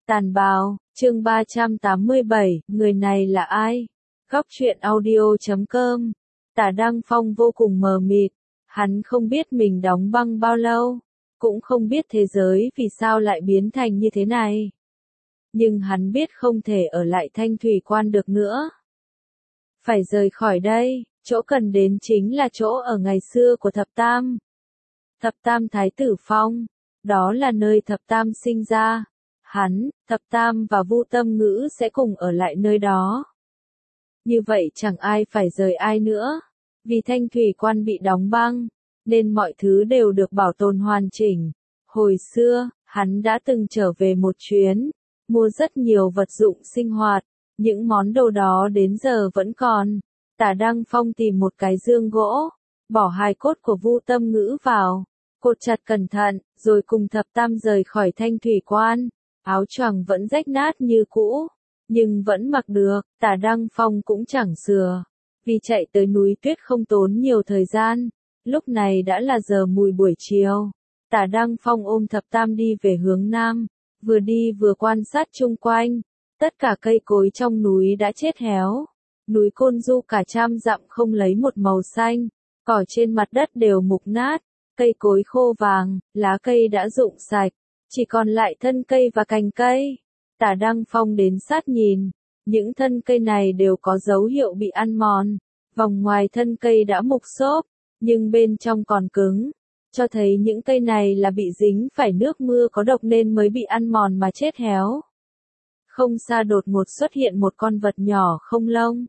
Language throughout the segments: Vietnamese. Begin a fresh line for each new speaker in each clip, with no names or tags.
Tàn bào, chương 387, người này là ai? Góc truyện audio.com. Tả Đăng Phong vô cùng mờ mịt, hắn không biết mình đóng băng bao lâu, cũng không biết thế giới vì sao lại biến thành như thế này. Nhưng hắn biết không thể ở lại Thanh Thủy Quan được nữa. Phải rời khỏi đây, chỗ cần đến chính là chỗ ở ngày xưa của Thập Tam. Thập Tam Thái Tử Phong, đó là nơi Thập Tam sinh ra. Hắn, Thập Tam và Vu Tâm Ngữ sẽ cùng ở lại nơi đó. Như vậy chẳng ai phải rời ai nữa. Vì Thanh Thủy Quan bị đóng băng, nên mọi thứ đều được bảo tồn hoàn chỉnh. Hồi xưa, hắn đã từng trở về một chuyến, mua rất nhiều vật dụng sinh hoạt. Những món đồ đó đến giờ vẫn còn. Tả Đăng Phong tìm một cái dương gỗ, bỏ hài cốt của Vu Tâm Ngữ vào, cột chặt cẩn thận, rồi cùng Thập Tam rời khỏi Thanh Thủy Quan. Áo choàng vẫn rách nát như cũ, nhưng vẫn mặc được. Tả Đăng Phong cũng chẳng sửa, vì chạy tới núi tuyết không tốn nhiều thời gian. Lúc này đã là giờ mùi buổi chiều. Tả Đăng Phong ôm Thập Tam đi về hướng nam, vừa đi vừa quan sát chung quanh. Tất cả cây cối trong núi đã chết héo. Núi Côn Du cả trăm dặm không lấy một màu xanh, cỏ trên mặt đất đều mục nát, cây cối khô vàng, lá cây đã rụng sạch, chỉ còn lại thân cây và cành cây. Tả Đăng Phong đến sát nhìn, những thân cây này đều có dấu hiệu bị ăn mòn, vòng ngoài thân cây đã mục xốp, nhưng bên trong còn cứng, cho thấy những cây này là bị dính phải nước mưa có độc nên mới bị ăn mòn mà chết héo. Không xa đột ngột xuất hiện một con vật nhỏ không lông.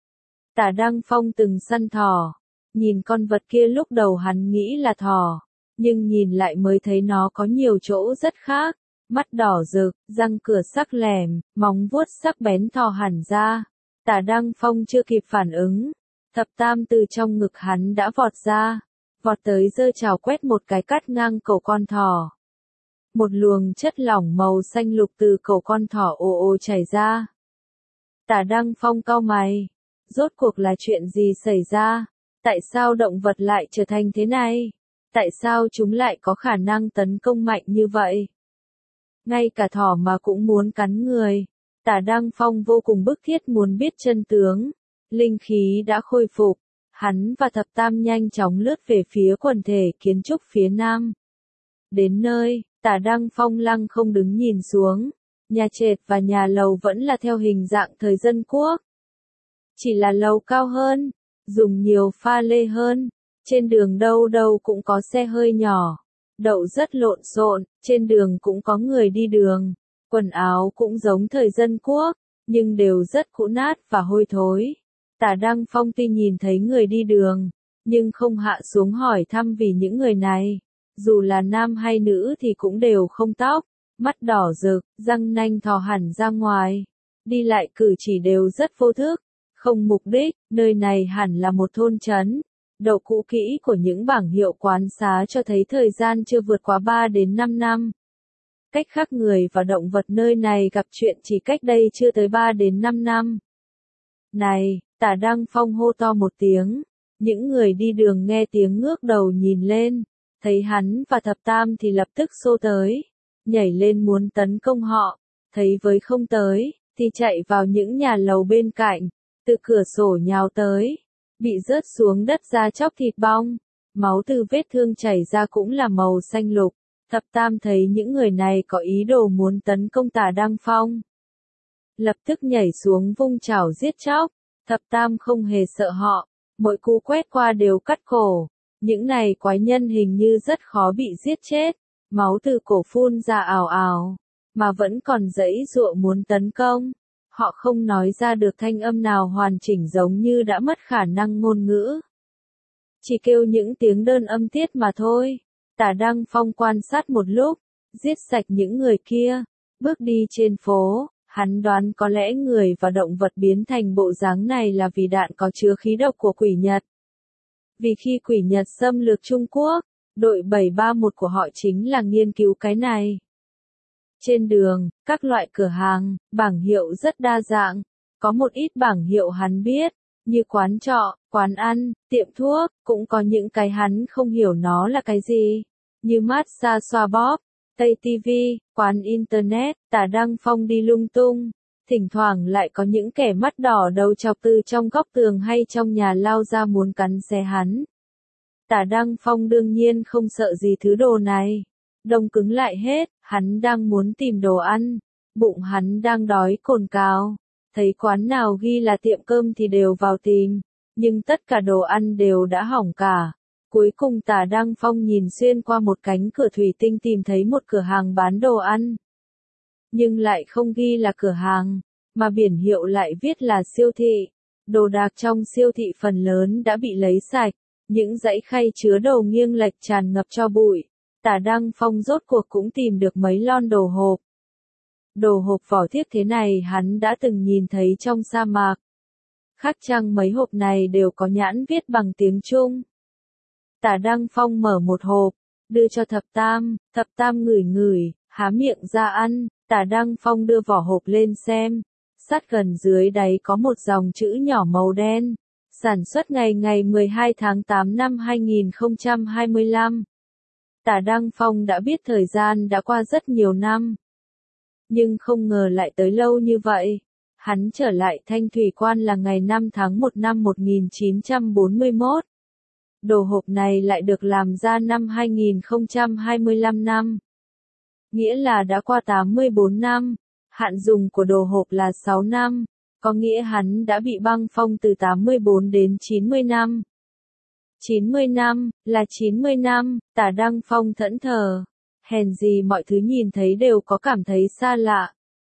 Tả Đăng Phong từng săn thỏ, nhìn con vật kia lúc đầu hắn nghĩ là thỏ, nhưng nhìn lại mới thấy nó có nhiều chỗ rất khác, mắt đỏ rực, răng cửa sắc lẻm, móng vuốt sắc bén thò hẳn ra. Tả Đăng Phong chưa kịp phản ứng, Thập Tam từ trong ngực hắn đã vọt ra, vọt tới giơ chảo quét một cái cắt ngang cổ con thỏ. Một luồng chất lỏng màu xanh lục từ cổ con thỏ ồ ồ chảy ra. Tả Đăng Phong cau mày, rốt cuộc là chuyện gì xảy ra? Tại sao động vật lại trở thành thế này? Tại sao chúng lại có khả năng tấn công mạnh như vậy? Ngay cả thỏ mà cũng muốn cắn người. Tả Đăng Phong vô cùng bức thiết muốn biết chân tướng. Linh khí đã khôi phục. Hắn và Thập Tam nhanh chóng lướt về phía quần thể kiến trúc phía nam. Đến nơi, Tả Đăng Phong lăng không đứng nhìn xuống. Nhà trệt và nhà lầu vẫn là theo hình dạng thời dân quốc. Chỉ là lầu cao hơn, dùng nhiều pha lê hơn. Trên đường đâu đâu cũng có xe hơi nhỏ, đậu rất lộn xộn, trên đường cũng có người đi đường. Quần áo cũng giống thời dân quốc, nhưng đều rất cũ nát và hôi thối. Tả Đăng Phong tuy nhìn thấy người đi đường, nhưng không hạ xuống hỏi thăm vì những người này. Dù là nam hay nữ thì cũng đều không tóc, mắt đỏ rực, răng nanh thò hẳn ra ngoài. Đi lại cử chỉ đều rất vô thức, không mục đích. Nơi này hẳn là một thôn trấn. Độ cũ kỹ của những bảng hiệu quán xá cho thấy thời gian chưa vượt quá 3 đến 5 năm. Cách khác người và động vật nơi này gặp chuyện chỉ cách đây chưa tới 3 đến 5 năm. Này, Tả Đăng Phong hô to một tiếng. Những người đi đường nghe tiếng ngước đầu nhìn lên, thấy hắn và Thập Tam thì lập tức xô tới, nhảy lên muốn tấn công họ, thấy với không tới, thì chạy vào những nhà lầu bên cạnh, từ cửa sổ nhào tới, bị rớt xuống đất ra chóc thịt bong, máu từ vết thương chảy ra cũng là màu xanh lục. Thập Tam thấy những người này có ý đồ muốn tấn công Tả Đăng Phong, lập tức nhảy xuống vung chảo giết chóc. Thập Tam không hề sợ họ, mỗi cú quét qua đều cắt cổ. Những này quái nhân hình như rất khó bị giết chết, máu từ cổ phun ra ào ào, mà vẫn còn giãy giụa muốn tấn công. Họ không nói ra được thanh âm nào hoàn chỉnh giống như đã mất khả năng ngôn ngữ. Chỉ kêu những tiếng đơn âm tiết mà thôi. Tả Đăng Phong quan sát một lúc, giết sạch những người kia, bước đi trên phố, hắn đoán có lẽ người và động vật biến thành bộ dáng này là vì đạn có chứa khí độc của quỷ Nhật. Vì khi quỷ Nhật xâm lược Trung Quốc, đội 731 của họ chính là nghiên cứu cái này. Trên đường, các loại cửa hàng, bảng hiệu rất đa dạng. Có một ít bảng hiệu hắn biết, như quán trọ, quán ăn, tiệm thuốc, cũng có những cái hắn không hiểu nó là cái gì, như massage xoa bóp, Tây TV, quán Internet, Tả Đăng Phong đi lung tung. Thỉnh thoảng lại có những kẻ mắt đỏ đầu chọc từ trong góc tường hay trong nhà lao ra muốn cắn xé hắn. Tả Đăng Phong đương nhiên không sợ gì thứ đồ này. Đông cứng lại hết, hắn đang muốn tìm đồ ăn. Bụng hắn đang đói cồn cào. Thấy quán nào ghi là tiệm cơm thì đều vào tìm. Nhưng tất cả đồ ăn đều đã hỏng cả. Cuối cùng Tả Đăng Phong nhìn xuyên qua một cánh cửa thủy tinh tìm thấy một cửa hàng bán đồ ăn. Nhưng lại không ghi là cửa hàng, mà biển hiệu lại viết là siêu thị. Đồ đạc trong siêu thị phần lớn đã bị lấy sạch, những dãy khay chứa đồ nghiêng lệch tràn ngập tro bụi. Tả Đăng Phong rốt cuộc cũng tìm được mấy lon đồ hộp. Đồ hộp vỏ thiếc thế này hắn đã từng nhìn thấy trong sa mạc. Khác chăng mấy hộp này đều có nhãn viết bằng tiếng Trung. Tả Đăng Phong mở một hộp, đưa cho Thập Tam ngửi ngửi, há miệng ra ăn. Tả Đăng Phong đưa vỏ hộp lên xem, sát gần dưới đáy có một dòng chữ nhỏ màu đen, sản xuất ngày 12 tháng 8 năm 2025. Tả Đăng Phong đã biết thời gian đã qua rất nhiều năm, nhưng không ngờ lại tới lâu như vậy. Hắn trở lại Thanh Thủy Quan là ngày 5 tháng 1 năm 1941. Đồ hộp này lại được làm ra năm 2025 năm. Nghĩa là đã qua 84 năm, hạn dùng của đồ hộp là 6 năm, có nghĩa hắn đã bị băng phong từ 84 đến 90 năm. 90 năm, là 90 năm, Tả Đăng Phong thẫn thờ, hèn gì mọi thứ nhìn thấy đều có cảm thấy xa lạ.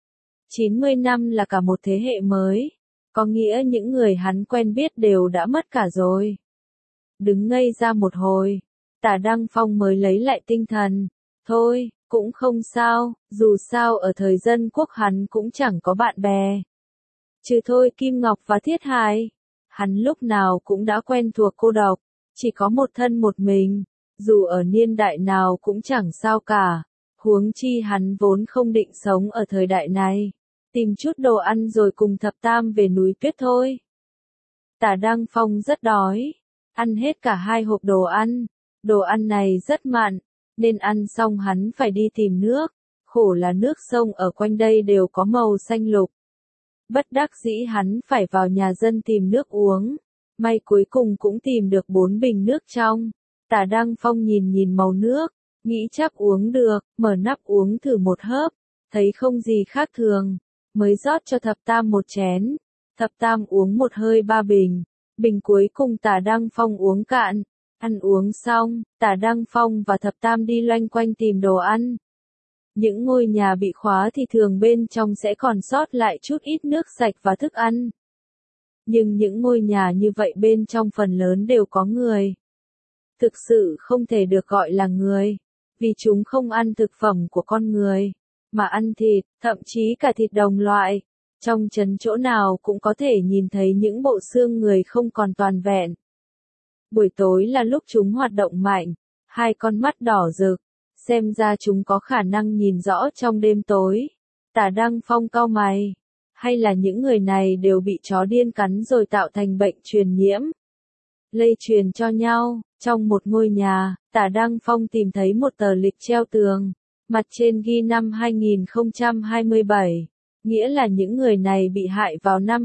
90 năm là cả một thế hệ mới, có nghĩa những người hắn quen biết đều đã mất cả rồi. Đứng ngây ra một hồi, Tả Đăng Phong mới lấy lại tinh thần, thôi. Cũng không sao, dù sao ở thời dân quốc hắn cũng chẳng có bạn bè. Trừ thôi Kim Ngọc và Thiết Hải. Hắn lúc nào cũng đã quen thuộc cô độc, chỉ có một thân một mình, dù ở niên đại nào cũng chẳng sao cả. Huống chi hắn vốn không định sống ở thời đại này. Tìm chút đồ ăn rồi cùng Thập Tam về núi Tuyết thôi. Tả Đăng Phong rất đói, ăn hết cả 2 hộp đồ ăn. Đồ ăn này rất mặn, nên ăn xong hắn phải đi tìm nước, khổ là nước sông ở quanh đây đều có màu xanh lục. Bất đắc dĩ hắn phải vào nhà dân tìm nước uống, may cuối cùng cũng tìm được 4 bình nước trong. Tả Đăng Phong nhìn màu nước, nghĩ chắc uống được, mở nắp uống thử một hớp, thấy không gì khác thường, mới rót cho Thập Tam một chén. Thập Tam uống một hơi 3 bình, bình cuối cùng Tả Đăng Phong uống cạn. Ăn uống xong, Tả Đăng Phong và Thập Tam đi loanh quanh tìm đồ ăn. Những ngôi nhà bị khóa thì thường bên trong sẽ còn sót lại chút ít nước sạch và thức ăn. Nhưng những ngôi nhà như vậy bên trong phần lớn đều có người. Thực sự không thể được gọi là người, vì chúng không ăn thực phẩm của con người, mà ăn thịt, thậm chí cả thịt đồng loại. Trong trấn chỗ nào cũng có thể nhìn thấy những bộ xương người không còn toàn vẹn. Buổi tối là lúc chúng hoạt động mạnh, 2 con mắt đỏ rực, xem ra chúng có khả năng nhìn rõ trong đêm tối. Tả Đăng Phong cau mày, hay là những người này đều bị chó điên cắn rồi tạo thành bệnh truyền nhiễm, lây truyền cho nhau. Trong một ngôi nhà, Tả Đăng Phong tìm thấy một tờ lịch treo tường, mặt trên ghi năm 2027, nghĩa là những người này bị hại vào năm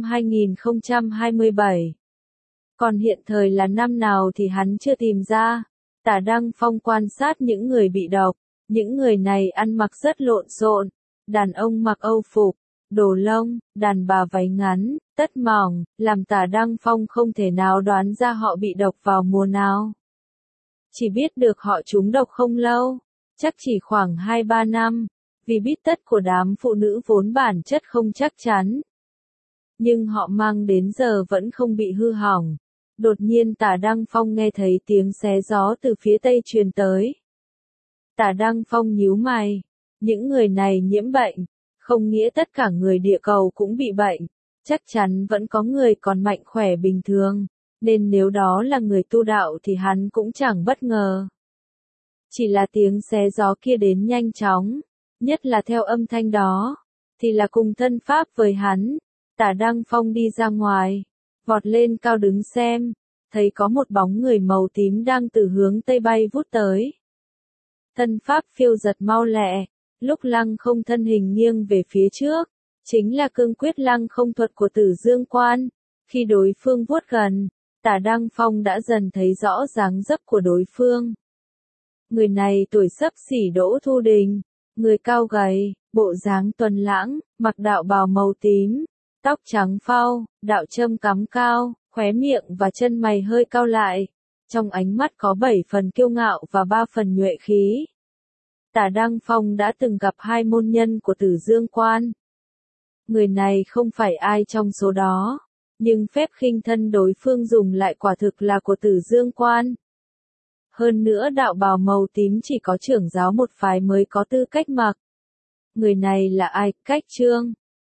2027. Còn hiện thời là năm nào thì hắn chưa tìm ra. Tả Đăng Phong quan sát những người bị độc, những người này ăn mặc rất lộn xộn, đàn ông mặc âu phục, đồ lông, đàn bà váy ngắn, tất mỏng, làm Tả Đăng Phong không thể nào đoán ra họ bị độc vào mùa nào. Chỉ biết được họ trúng độc không lâu, chắc chỉ khoảng 2-3 năm, vì bít tất của đám phụ nữ vốn bản chất không chắc chắn. Nhưng họ mang đến giờ vẫn không bị hư hỏng. Đột nhiên Tả Đăng Phong nghe thấy tiếng xé gió từ phía tây truyền tới. Tả Đăng Phong nhíu mày, những người này nhiễm bệnh, không nghĩa tất cả người địa cầu cũng bị bệnh, chắc chắn vẫn có người còn mạnh khỏe bình thường, nên nếu đó là người tu đạo thì hắn cũng chẳng bất ngờ. Chỉ là tiếng xé gió kia đến nhanh chóng, nhất là theo âm thanh đó, thì là cùng thân pháp với hắn. Tả Đăng Phong đi ra ngoài, vọt lên cao đứng xem, thấy có một bóng người màu tím đang từ hướng tây bay vút tới. thân pháp phiêu giật mau lẹ, lúc lăng không thân hình nghiêng về phía trước, chính là cương quyết lăng không thuật của Tử Dương Quan. Khi đối phương vuốt gần, Tả Đăng Phong đã dần thấy rõ dáng dấp của đối phương. Người này tuổi xấp xỉ Đỗ Thu Đình, người cao gầy, bộ dáng tuấn lãng, mặc đạo bào màu tím, tóc trắng phau, đạo châm cắm cao, khóe miệng và chân mày hơi cau lại, trong ánh mắt có 7 phần kiêu ngạo và 3 phần nhuệ khí. Tả Đăng Phong đã từng gặp hai môn nhân của Tử Dương Quan. Người này không phải ai trong số đó, nhưng phép khinh thân đối phương dùng lại quả thực là của Tử Dương Quan. Hơn nữa đạo bào màu tím chỉ có trưởng giáo một phái mới có tư cách mặc. Người này là ai? Cách Trương.